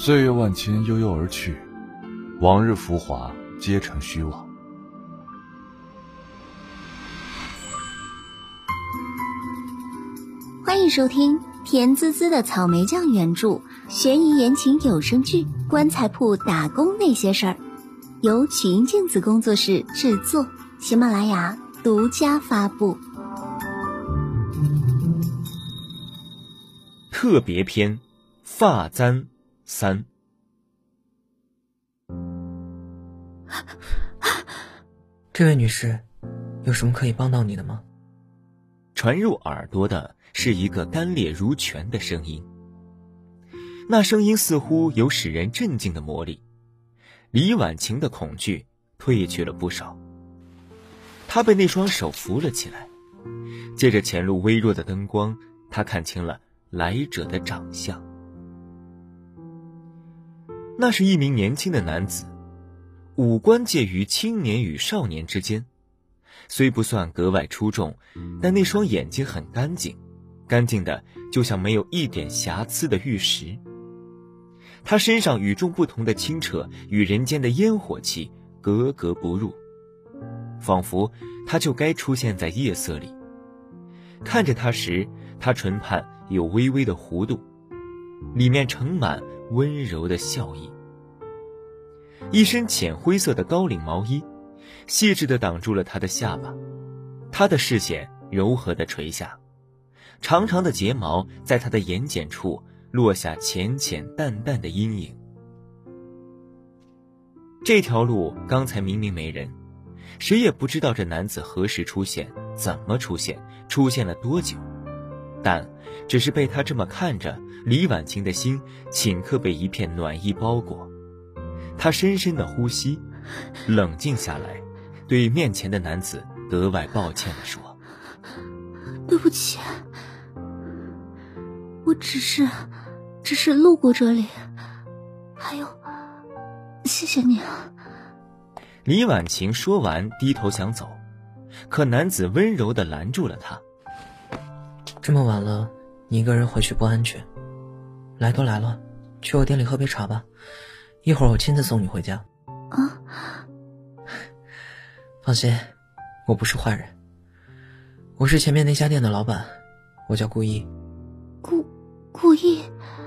岁月万千，悠悠而去，往日浮华皆成虚妄。 欢迎收听甜滋滋的草莓酱原著悬疑言情有声剧《棺材铺打工那些事儿》，由曲音镜子工作室制作，喜马拉雅独家发布。 特别篇发簪3。 这位女士，有什么可以帮到你的吗？ 传入耳朵的是一个干裂如泉的声音，那声音似乎有使人镇静的魔力。李婉晴的恐惧退去了不少，她被那双手扶了起来，借着前路微弱的灯光，她看清了来者的长相。那是一名年轻的男子，五官介于青年与少年之间，虽不算格外出众，但那双眼睛很干净，干净的就像没有一点瑕疵的玉石。他身上与众不同的清澈与人间的烟火气格格不入，仿佛他就该出现在夜色里。看着他时，他唇畔有微微的弧度，里面盛满温柔的笑意。一身浅灰色的高领毛衣细致地挡住了他的下巴，他的视线柔和地垂下，长长的睫毛在他的眼睑处落下浅浅淡淡的阴影。这条路刚才明明没人，谁也不知道这男子何时出现，怎么出现，出现了多久，但只是被他这么看着，李婉晴的心顷刻被一片暖意包裹。她深深的呼吸，冷静下来，对面前的男子格外抱歉地说： 对不起，我只是路过这里，还有谢谢你啊。 李婉晴说完低头想走，可男子温柔地拦住了她。 这么晚了，你一个人回去不安全，来都来了，去我店里喝杯茶吧，一会儿我亲自送你回家。 啊， 放心，我不是坏人，我是前面那家店的老板，我叫顾意。 顾意？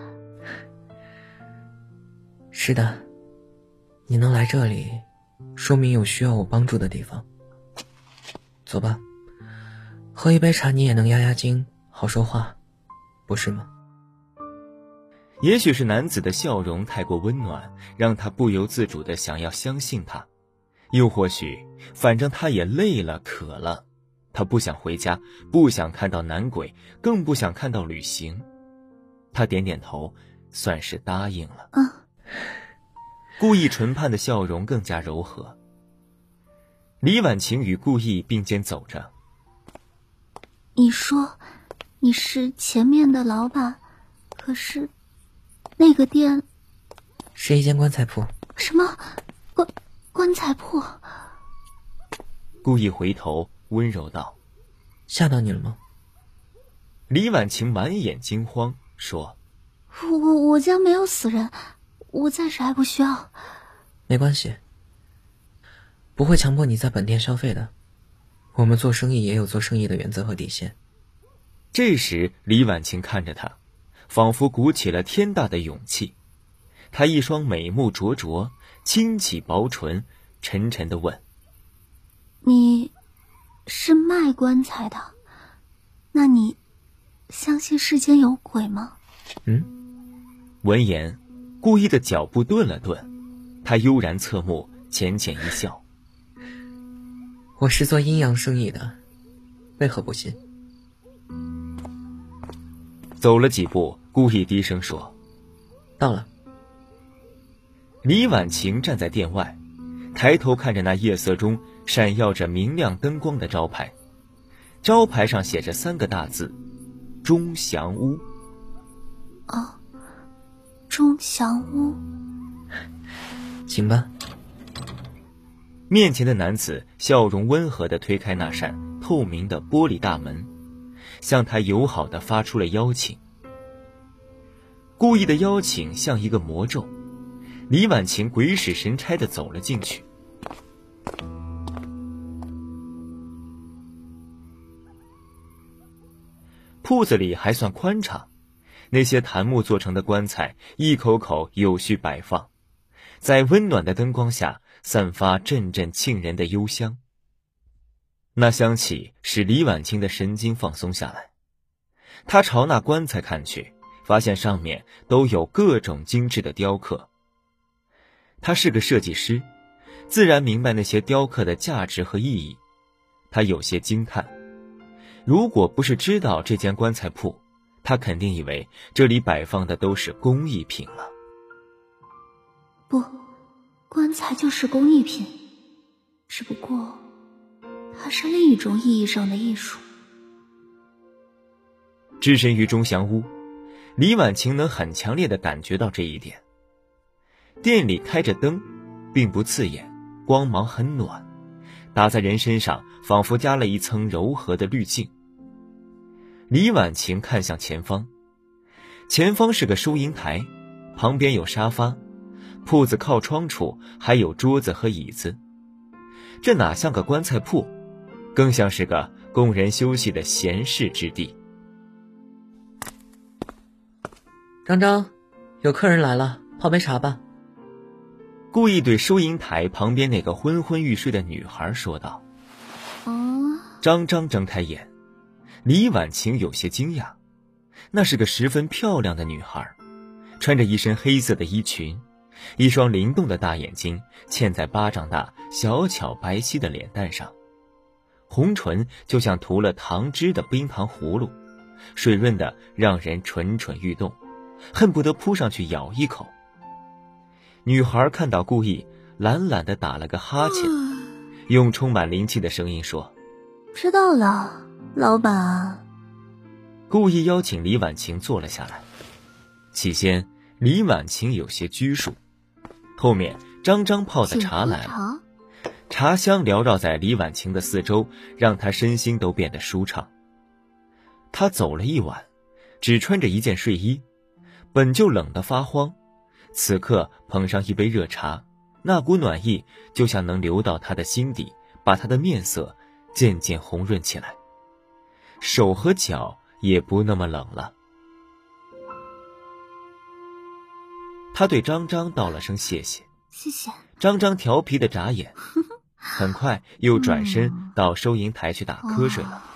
是的，你能来这里，说明有需要我帮助的地方。走吧，喝一杯茶你也能压压惊，好说话，不是吗？ 也许是男子的笑容太过温暖，让他不由自主地想要相信他，又或许反正他也累了渴了，他不想回家，不想看到男鬼，更不想看到旅行。他点点头，算是答应了。顾意唇畔的笑容更加柔和。李婉晴与顾意并肩走着。 你说你是前面的老板，可是那个店是一间棺材铺。 什么棺材铺？ 顾意回头温柔道： 吓到你了吗？ 李婉晴满眼惊慌说： 我家没有死人，我暂时还不需要。 没关系，不会强迫你在本店消费的，我们做生意也有做生意的原则和底线。 这时李婉晴看着他，仿佛鼓起了天大的勇气。她一双美目灼灼，轻启薄唇，沉沉地问： 你是卖棺材的，那你相信世间有鬼吗？ 闻言，顾意的脚步顿了顿，他悠然侧目，浅浅一笑： 我是做阴阳生意的，为何不信？ 走了几步，顾意低声说： 到了。 李婉晴站在店外，抬头看着那夜色中闪耀着明亮灯光的招牌，招牌上写着3个大字：钟祥屋。 钟祥屋。 请吧。 面前的男子笑容温和地推开那扇透明的玻璃大门，向他友好地发出了邀请。 故意的邀请像一个魔咒，李婉晴鬼使神差地走了进去。铺子里还算宽敞，那些檀木做成的棺材一口口有序摆放，在温暖的灯光下散发阵阵沁人的幽香。那香气使李婉清的神经放松下来，她朝那棺材看去，发现上面都有各种精致的雕刻。她是个设计师，自然明白那些雕刻的价值和意义。她有些惊叹，如果不是知道这间棺材铺，她肯定以为这里摆放的都是工艺品了。 不，棺材就是工艺品，只不过它是另一种意义上的艺术。 置身于钟祥屋，李婉晴能很强烈地感觉到这一点。店里开着灯，并不刺眼，光芒很暖，打在人身上仿佛加了一层柔和的滤镜。李婉晴看向前方，前方是个收银台，旁边有沙发，铺子靠窗处还有桌子和椅子。这哪像个棺材铺，更像是个供人休息的闲适之地。 张张，有客人来了，泡杯茶吧。 故意对收银台旁边那个昏昏欲睡的女孩说道。张张睁开眼，李婉晴有些惊讶，那是个十分漂亮的女孩，穿着一身黑色的衣裙，一双灵动的大眼睛嵌在巴掌大小巧白皙的脸蛋上，红唇就像涂了糖汁的冰糖葫芦，水润的让人蠢蠢欲动，恨不得扑上去咬一口。女孩看到顾意，懒懒地打了个哈欠，用充满灵气的声音说： 知道了，老板。 顾意邀请李婉晴坐了下来。起先李婉晴有些拘束，后面张张泡的茶来了，茶香缭绕在李婉晴的四周，让她身心都变得舒畅。她走了一晚，只穿着一件睡衣，本就冷得发慌，此刻捧上一杯热茶，那股暖意就像能流到她的心底，把她的面色渐渐红润起来，手和脚也不那么冷了。他对张张道了声谢谢。 谢谢。 张张调皮的眨眼，很快又转身到收银台去打瞌睡了。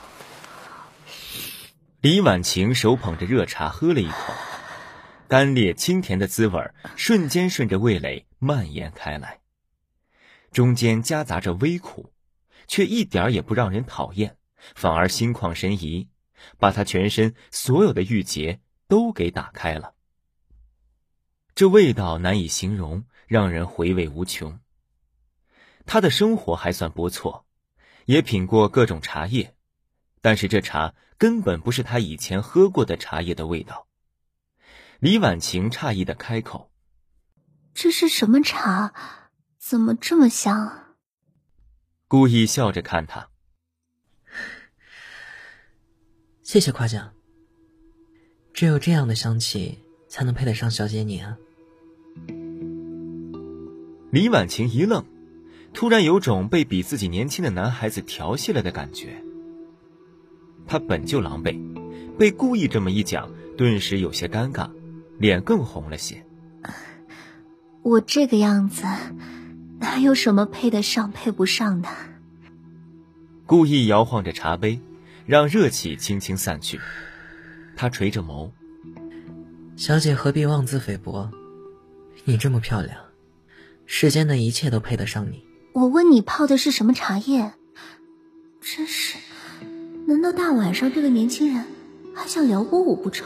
李婉晴手捧着热茶喝了一口，甘冽清甜的滋味瞬间顺着味蕾蔓延开来，中间夹杂着微苦，却一点也不让人讨厌，反而心旷神怡，把他全身所有的郁结都给打开了。这味道难以形容，让人回味无穷。他的生活还算不错，也品过各种茶叶，但是这茶根本不是他以前喝过的茶叶的味道。李婉晴诧异地开口： 这是什么茶？怎么这么香？ 故意笑着看他。 谢谢夸奖，只有这样的香气才能配得上小姐你啊。 李婉晴一愣，突然有种被比自己年轻的男孩子调戏了的感觉。他本就狼狈，被故意这么一讲，顿时有些尴尬，脸更红了些。 我这个样子哪有什么配得上配不上的。 故意摇晃着茶杯，让热气轻轻散去。他垂着眸， 小姐何必妄自菲薄，你这么漂亮，世间的一切都配得上你。 我问你泡的是什么茶叶？真是，难道大晚上这个年轻人还想撩拨我不成？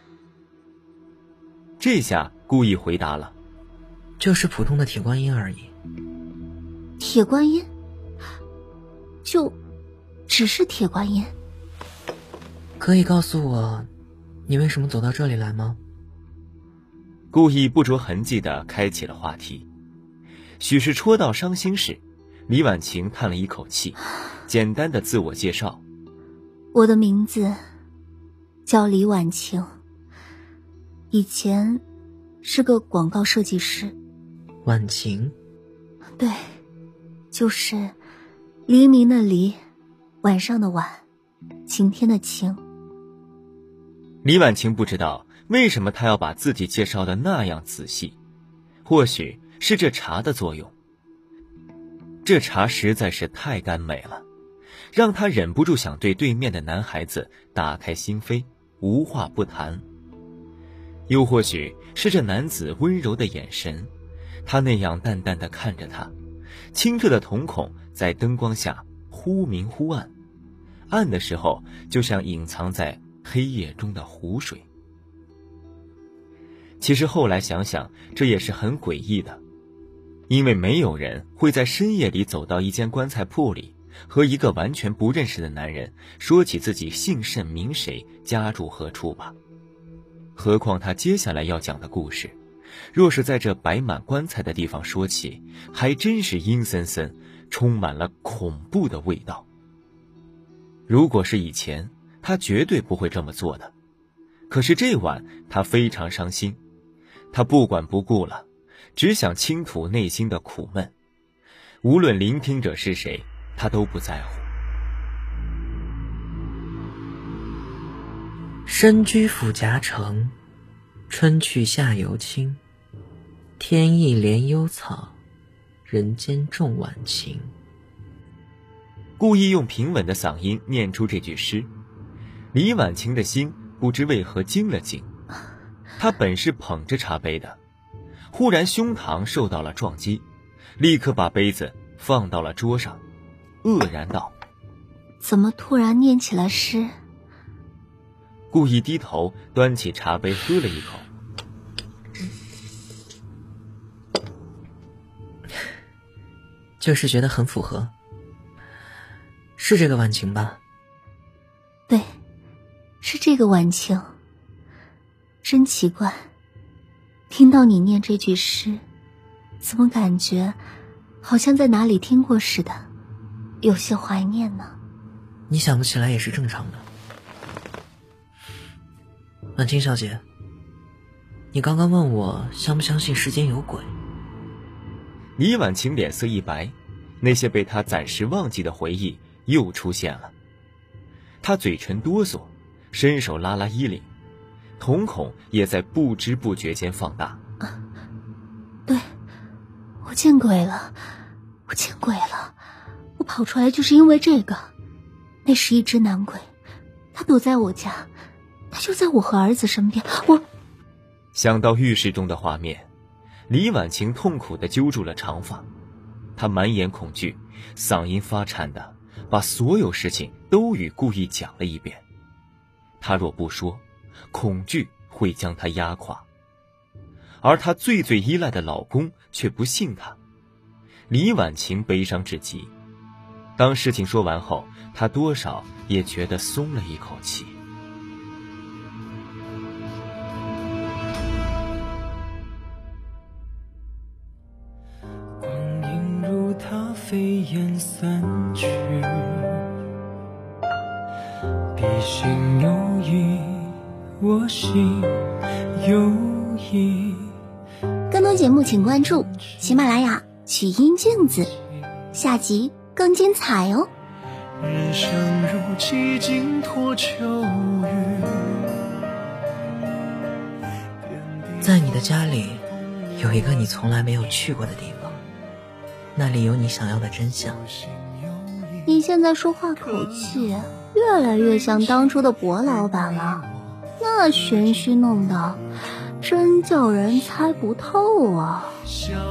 这下故意回答了， 就是普通的铁观音而已。 铁观音？就只是铁观音？ 可以告诉我你为什么走到这里来吗？ 故意不着痕迹地开启了话题。许是戳到伤心事，李婉晴叹了一口气，简单的自我介绍： 我的名字叫李婉晴， 以前是个广告设计师。 婉晴？ 对，就是黎明的黎，晚上的晚，晴天的晴。 李婉晴不知道为什么她要把自己介绍的那样仔细，或许是这茶的作用。这茶实在是太甘美了，让她忍不住想对对面的男孩子打开心扉，无话不谈。又或许是这男子温柔的眼神，他那样淡淡地看着她，清澈的瞳孔在灯光下忽明忽暗，暗的时候就像隐藏在黑夜中的湖水。其实后来想想，这也是很诡异的，因为没有人会在深夜里走到一间棺材铺里，和一个完全不认识的男人说起自己姓甚名谁，家住何处吧。何况他接下来要讲的故事，若是在这摆满棺材的地方说起，还真是阴森森，充满了恐怖的味道。如果是以前，他绝对不会这么做的。可是这晚他非常伤心，他不管不顾了，只想倾吐内心的苦闷，无论聆听者是谁，他都不在乎。 身居府夹城，春去夏犹青，天意怜幽草，人间重晚晴。 故意用平稳的嗓音念出这句诗，李婉晴的心不知为何惊了惊。她本是捧着茶杯的，忽然胸膛受到了撞击，立刻把杯子放到了桌上，愕然道： 怎么突然念起了诗？ 故意低头端起茶杯喝了一口。 就是觉得很符合。是这个晚晴吧？ 对，是这个晚晴。真奇怪，听到你念这句诗，怎么感觉好像在哪里听过似的，有些怀念呢。 你想不起来也是正常的。婉清小姐，你刚刚问我相不相信世间有鬼。 李婉晴脸色一白，那些被她暂时忘记的回忆又出现了。她嘴唇哆嗦，伸手拉拉衣领，瞳孔也在不知不觉间放大。 对，我见鬼了，我见鬼了，我跑出来就是因为这个。那是一只男鬼，他躲在我家，他就在我和儿子身边。 想到浴室中的画面，李婉晴痛苦地揪住了长发，她满眼恐惧，嗓音发颤地把所有事情都与故意讲了一遍。她若不说，恐惧会将她压垮，而她最依赖的老公却不信她。李婉晴悲伤至极，当事情说完后，她多少也觉得松了一口气。 它飞烟散去，笔心有意，我心有意。 更多节目请关注喜马拉雅曲音镜子，下集更精彩哦。 人生如几经脱秋雨， 在你的家里有一个你从来没有去过的地方，那里有你想要的真相。 你现在说话口气越来越像当初的薄老板了，那玄虚弄的真叫人猜不透啊。